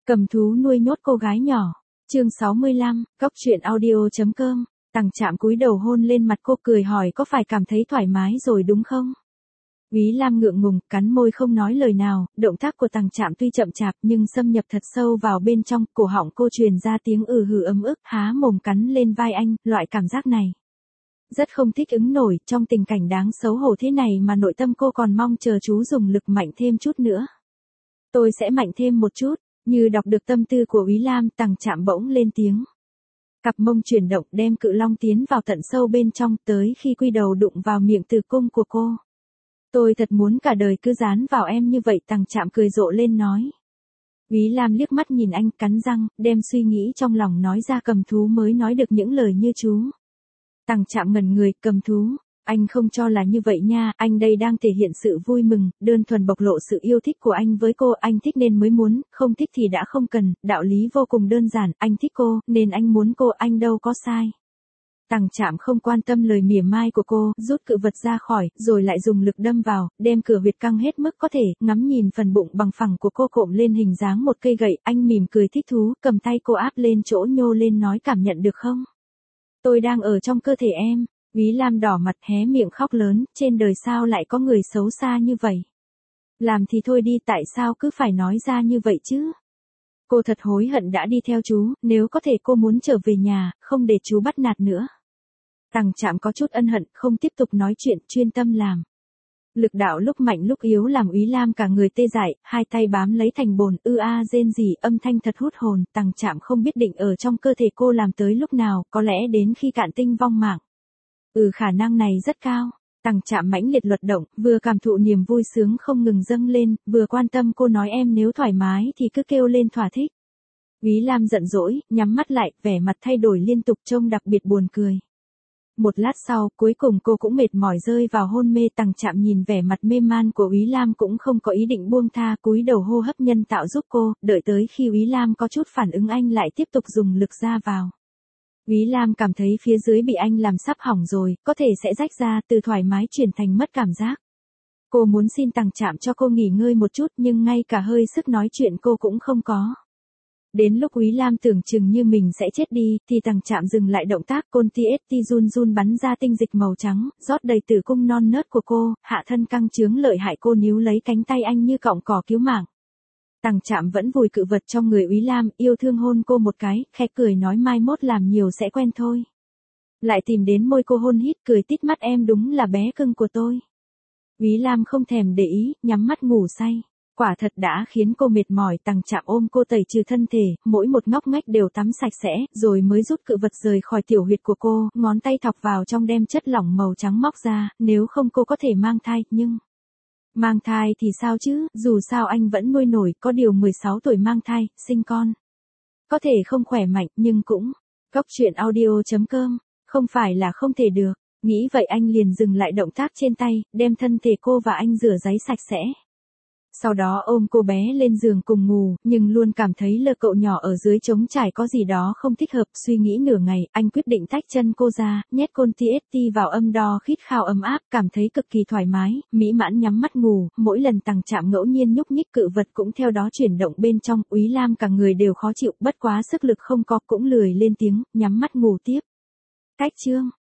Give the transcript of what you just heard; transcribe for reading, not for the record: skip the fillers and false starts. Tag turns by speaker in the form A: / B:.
A: Cầm thú nuôi nhốt cô gái nhỏ. Chương 65, Cốc truyện audio.com. Tằng Trạm cúi đầu hôn lên mặt cô, cười hỏi có phải cảm thấy thoải mái rồi đúng không? Úy Lam ngượng ngùng, cắn môi không nói lời nào, động tác của Tằng Trạm tuy chậm chạp nhưng xâm nhập thật sâu vào bên trong, cổ họng cô truyền ra tiếng hừ ấm ức, há mồm cắn lên vai anh, loại cảm giác này rất không thích ứng nổi, trong tình cảnh đáng xấu hổ thế này mà nội tâm cô còn mong chờ chú dùng lực mạnh thêm chút nữa. Tôi sẽ mạnh thêm một chút. Như đọc được tâm tư của Úy Lam, Tằng Trạm bỗng lên tiếng. Cặp mông chuyển động đem cự long tiến vào tận sâu bên trong, tới khi quy đầu đụng vào miệng tử cung của cô. Tôi thật muốn cả đời cứ dán vào em như vậy, Tằng Trạm cười rộ lên nói. Úy Lam liếc mắt nhìn anh, cắn răng, đem suy nghĩ trong lòng nói ra. Cầm thú mới nói được những lời như chú. Tằng Trạm ngẩn người. Cầm thú, anh không cho là như vậy nha, anh đây đang thể hiện sự vui mừng, đơn thuần bộc lộ sự yêu thích của anh với cô, anh thích nên mới muốn, không thích thì đã không cần, đạo lý vô cùng đơn giản, anh thích cô, nên anh muốn cô, anh đâu có sai. Tằng Trạm không quan tâm lời mỉa mai của cô, rút cự vật ra khỏi, rồi lại dùng lực đâm vào, đem cửa huyệt căng hết mức có thể, ngắm nhìn phần bụng bằng phẳng của cô cộm lên hình dáng một cây gậy, anh mỉm cười thích thú, cầm tay cô áp lên chỗ nhô lên nói cảm nhận được không? Tôi đang ở trong cơ thể em. Úy Lam đỏ mặt hé miệng khóc lớn, trên đời sao lại có người xấu xa như vậy? Làm thì thôi đi, tại sao cứ phải nói ra như vậy chứ? Cô thật hối hận đã đi theo chú, nếu có thể cô muốn trở về nhà, không để chú bắt nạt nữa. Tằng Trạm có chút ân hận, không tiếp tục nói chuyện, chuyên tâm làm. Lực đạo lúc mạnh lúc yếu làm Úy Lam cả người tê dại, hai tay bám lấy thành bồn, rên rỉ, âm thanh thật hút hồn. Tằng Trạm không biết định ở trong cơ thể cô làm tới lúc nào, có lẽ đến khi cạn tinh vong mạng. Khả năng này rất cao. Tằng Trạm mãnh liệt luật động, vừa cảm thụ niềm vui sướng không ngừng dâng lên, vừa quan tâm cô nói em nếu thoải mái thì cứ kêu lên thỏa thích. Úy Lam giận dỗi, nhắm mắt lại, vẻ mặt thay đổi liên tục trông đặc biệt buồn cười. Một lát sau, cuối cùng cô cũng mệt mỏi rơi vào hôn mê. Tằng Trạm nhìn vẻ mặt mê man của Úy Lam cũng không có ý định buông tha, cúi đầu hô hấp nhân tạo giúp cô, đợi tới khi Úy Lam có chút phản ứng anh lại tiếp tục dùng lực ra vào. Úy Lam cảm thấy phía dưới bị anh làm sắp hỏng rồi, có thể sẽ rách ra, từ thoải mái chuyển thành mất cảm giác. Cô muốn xin Tằng Trạm cho cô nghỉ ngơi một chút nhưng ngay cả hơi sức nói chuyện cô cũng không có. Đến lúc Úy Lam tưởng chừng như mình sẽ chết đi, thì Tằng Trạm dừng lại động tác, côn TST run run bắn ra tinh dịch màu trắng, rót đầy tử cung non nớt của cô, hạ thân căng trướng lợi hại. Cô níu lấy cánh tay anh như cọng cỏ cứu mạng. Tằng Trạm vẫn vùi cự vật trong người Úy Lam, yêu thương hôn cô một cái, khẽ cười nói mai mốt làm nhiều sẽ quen thôi. Lại tìm đến môi cô hôn hít, cười tít mắt em đúng là bé cưng của tôi. Úy Lam không thèm để ý, nhắm mắt ngủ say. Quả thật đã khiến cô mệt mỏi. Tằng Trạm ôm cô tẩy trừ thân thể, mỗi một ngóc ngách đều tắm sạch sẽ, rồi mới rút cự vật rời khỏi tiểu huyệt của cô, ngón tay thọc vào trong đem chất lỏng màu trắng móc ra, nếu không cô có thể mang thai, nhưng... Mang thai thì sao chứ, dù sao anh vẫn nuôi nổi, có điều 16 tuổi mang thai, sinh con. Có thể không khỏe mạnh, nhưng cũng... Cốc truyện audio.com, không phải là không thể được. Nghĩ vậy anh liền dừng lại động tác trên tay, đem thân thể cô và anh rửa ráy sạch sẽ. Sau đó ôm cô bé lên giường cùng ngủ, nhưng luôn cảm thấy lơ cậu nhỏ ở dưới trống trải có gì đó không thích hợp. Suy nghĩ nửa ngày, anh quyết định tách chân cô ra, nhét côn TST vào âm đo khít khao ấm áp, cảm thấy cực kỳ thoải mái, mỹ mãn nhắm mắt ngủ. Mỗi lần Tằng Trạm ngẫu nhiên nhúc nhích cự vật cũng theo đó chuyển động bên trong. Úy Lam cả người đều khó chịu, bất quá sức lực không có, cũng lười lên tiếng, nhắm mắt ngủ tiếp. Cách chương